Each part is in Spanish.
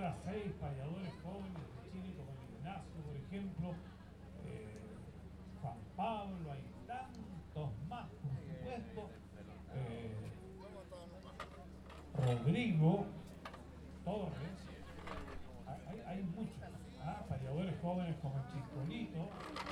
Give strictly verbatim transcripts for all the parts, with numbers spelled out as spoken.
a seis payadores jóvenes de Chile, como el Ignacio, por ejemplo, eh, Juan Pablo, hay tantos más, por supuesto, eh, Rodrigo Torres, hay, hay muchos, ¿ah? Payadores jóvenes como el Chiscolito,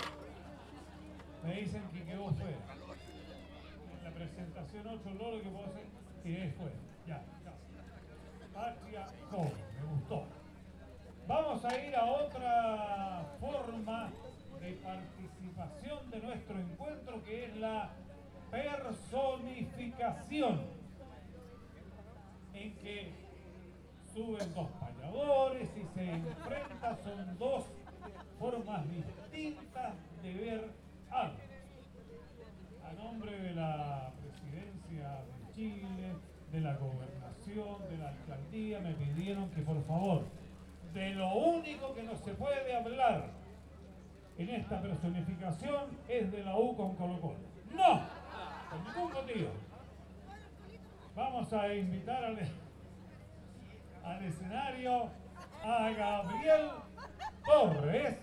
me dicen que quedó fuera. En la presentación ocho loro que puedo hacer, quedé fuera. Ya, ya. Patria joven, me gustó. Vamos a ir a otra forma de participación de nuestro encuentro, que es la personificación, en que suben dos payadores y se enfrentan, son dos formas distintas de ver algo. A nombre de la presidencia de Chile, de la gobernación, de la alcaldía, me pidieron que por favor, de lo único que no se puede hablar en esta personificación es de la U con Colo Colo. ¡No! Por ningún motivo. Vamos a invitar al, al escenario a Gabriel Torres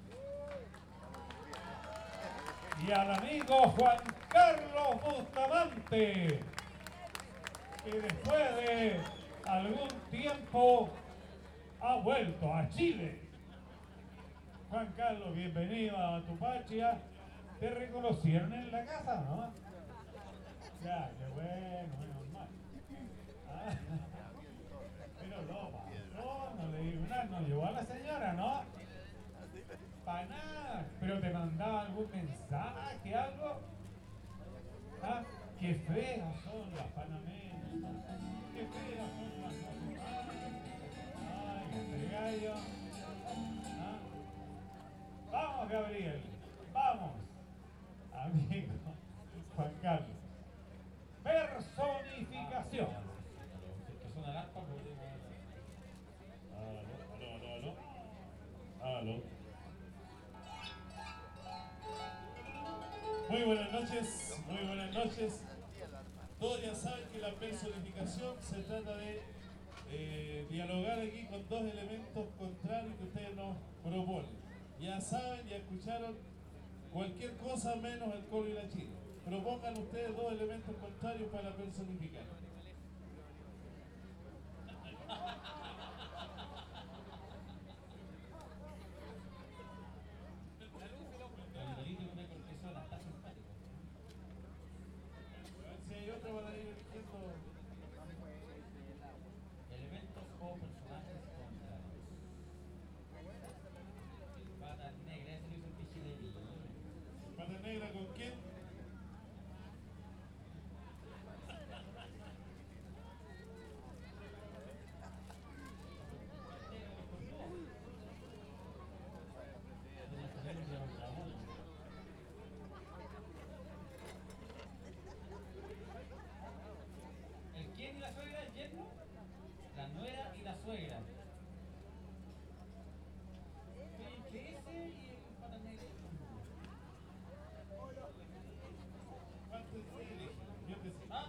y al amigo Juan Carlos Bustamante, que después de algún tiempo ha vuelto a Chile. Juan Carlos, bienvenido a Tupachia. Te reconocieron en la casa, ¿no? Ya, qué bueno, menos mal. Ah, pero no, no, no le digo nada, no llegó a la señora, ¿no? Para nada. Pero te mandaba algún mensaje, algo. ¿Ah? Qué feas son las panameñas. Qué feas son las nacionales. Ay, este gallo. ¿Ah? Vamos, Gabriel. Vamos. Amigo Juan Carlos. Personificación. ¿Qué son alarpas? Aló, aló, aló, aló. Aló. Muy buenas noches, muy buenas noches. Todos ya saben que la personificación se trata de eh, dialogar aquí con dos elementos contrarios que ustedes nos proponen. Ya saben, ya escucharon cualquier cosa menos el Colo y la Chile. Propongan ustedes dos elementos contrarios para personificar. Si hay otro van a ir eligiendo elementos o personajes contrarios. Patas negras, ese lo hizo el pichilení. Pata Negra, ¿con quién? ¿El quién y la suegra? ¿El yerno? La nuera y la suegra. ¿Qué ese y el patas negras? ¿Cuántos se eligen? Yo que sí. ¿Ah?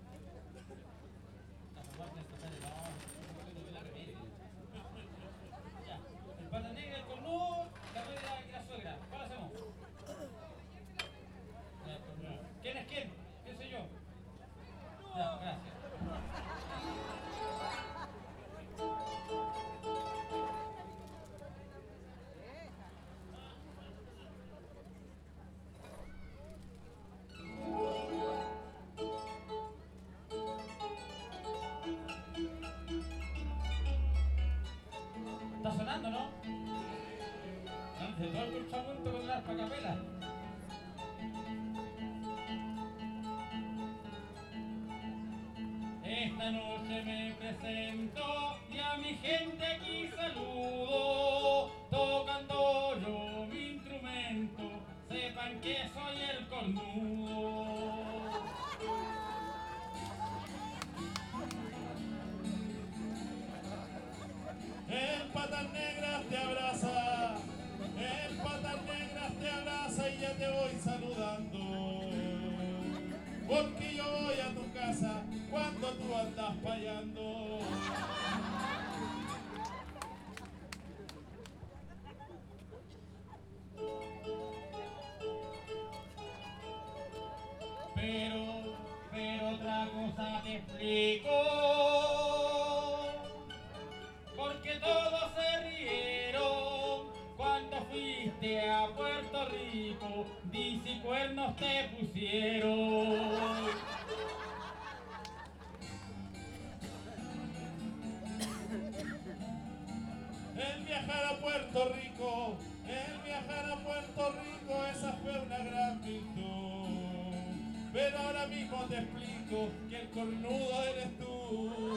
La formación especial, no, no, de la remedia. Ya, el pata negra, el cornudo, la nuera y la suegra. ¿Cuál hacemos? Ya, el cornudo. ¿Quién es quién? ¿Quién soy yo? Ya, gracias. Está sonando, ¿no? Antes todo el colchón con la arpa capela. Esta noche me presento y a mi gente aquí saludo, tocando yo mi instrumento, sepan que soy el cornudo. El Patas Negras te abraza, el Patas Negras te abraza y ya te voy saludando. Porque yo voy a tu casa cuando tú andas payando. la cosa te explico, porque todos se rieron cuando fuiste a Puerto Rico, dice cuernos te pusieron. El viajar a Puerto Rico, el viajar a Puerto Rico, esa fue una gran virtud. Pero ahora mismo te explico que el cornudo eres tú.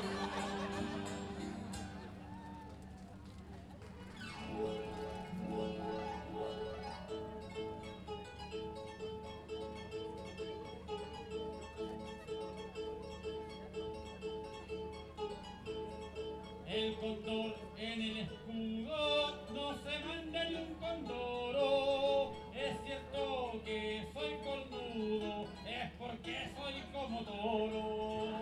El cóndor en el escudo no se manda ni un condoro. Es cierto que soy cornudo, es porque soy como toro.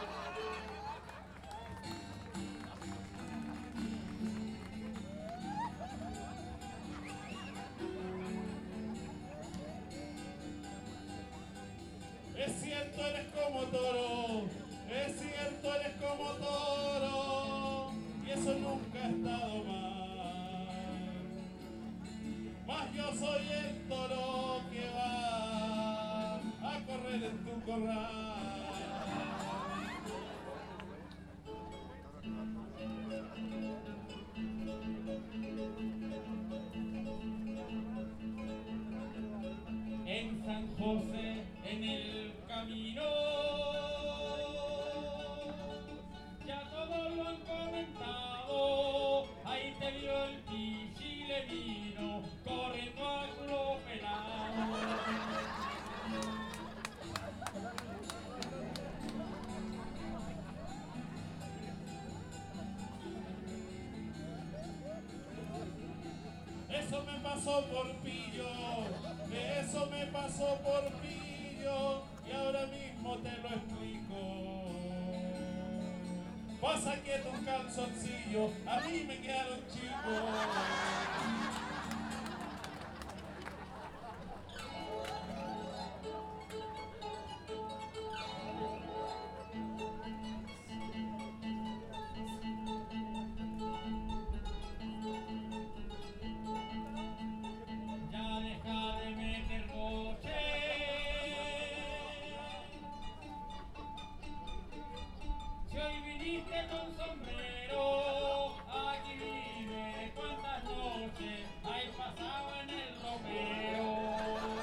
Es cierto, eres como toro. Es cierto, eres como toro. Y eso nunca ha estado mal. Mas yo soy el toro que va a correr en tu corral. En San José, en el camino, ya todos lo han comentado, ahí te vio el pichilevino, corriendo a culo pelado. Eso me pasó por pillo, eso me pasó por pillo, y ahora mismo te lo explico. Pasa que tus calzoncillos a mí me quedaron chicos. Ya deja de meter boche. Si hoy viniste con sombrero, aquí vive cuántas noches hay pasado en el ropero.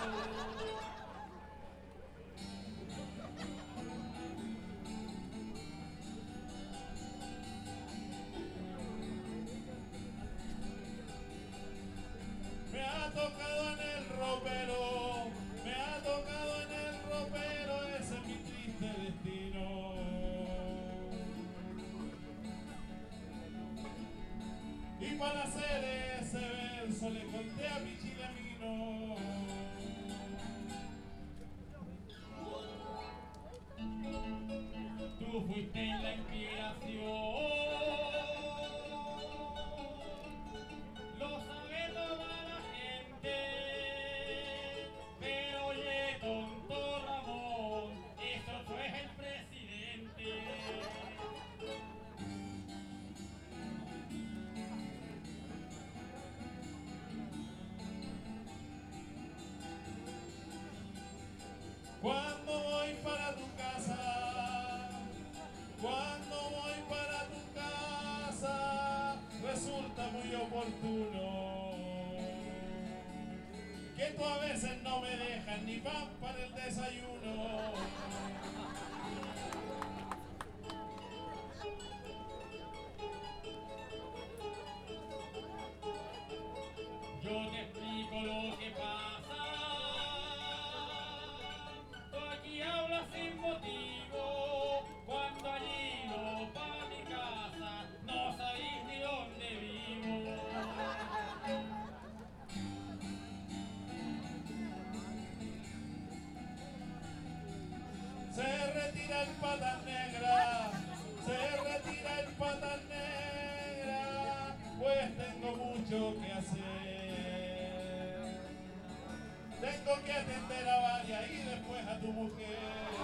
Me ha tocado en el ropero, me ha tocado en el ropero, ese es mi triste destino. Y para hacer ese verso le conté a mi chilamino. Tú fuiste la inspiración, lo sabe toda la gente, pero oye tonto Ramón, eso fue el presidente. Cuando voy para tu casa, cuando voy para tu casa, resulta muy oportuno que tú a veces no me dejas ni pan para el desayuno. Yo te explico lo que pasa. Tú aquí hablas sin motivo. Cuando allí no pa' mi casa, no sabéis ni dónde vivo. Se retira el patas negra, se retira el patas negra, pues tengo mucho que hacer. Tengo que atender a varias y después a tu mujer.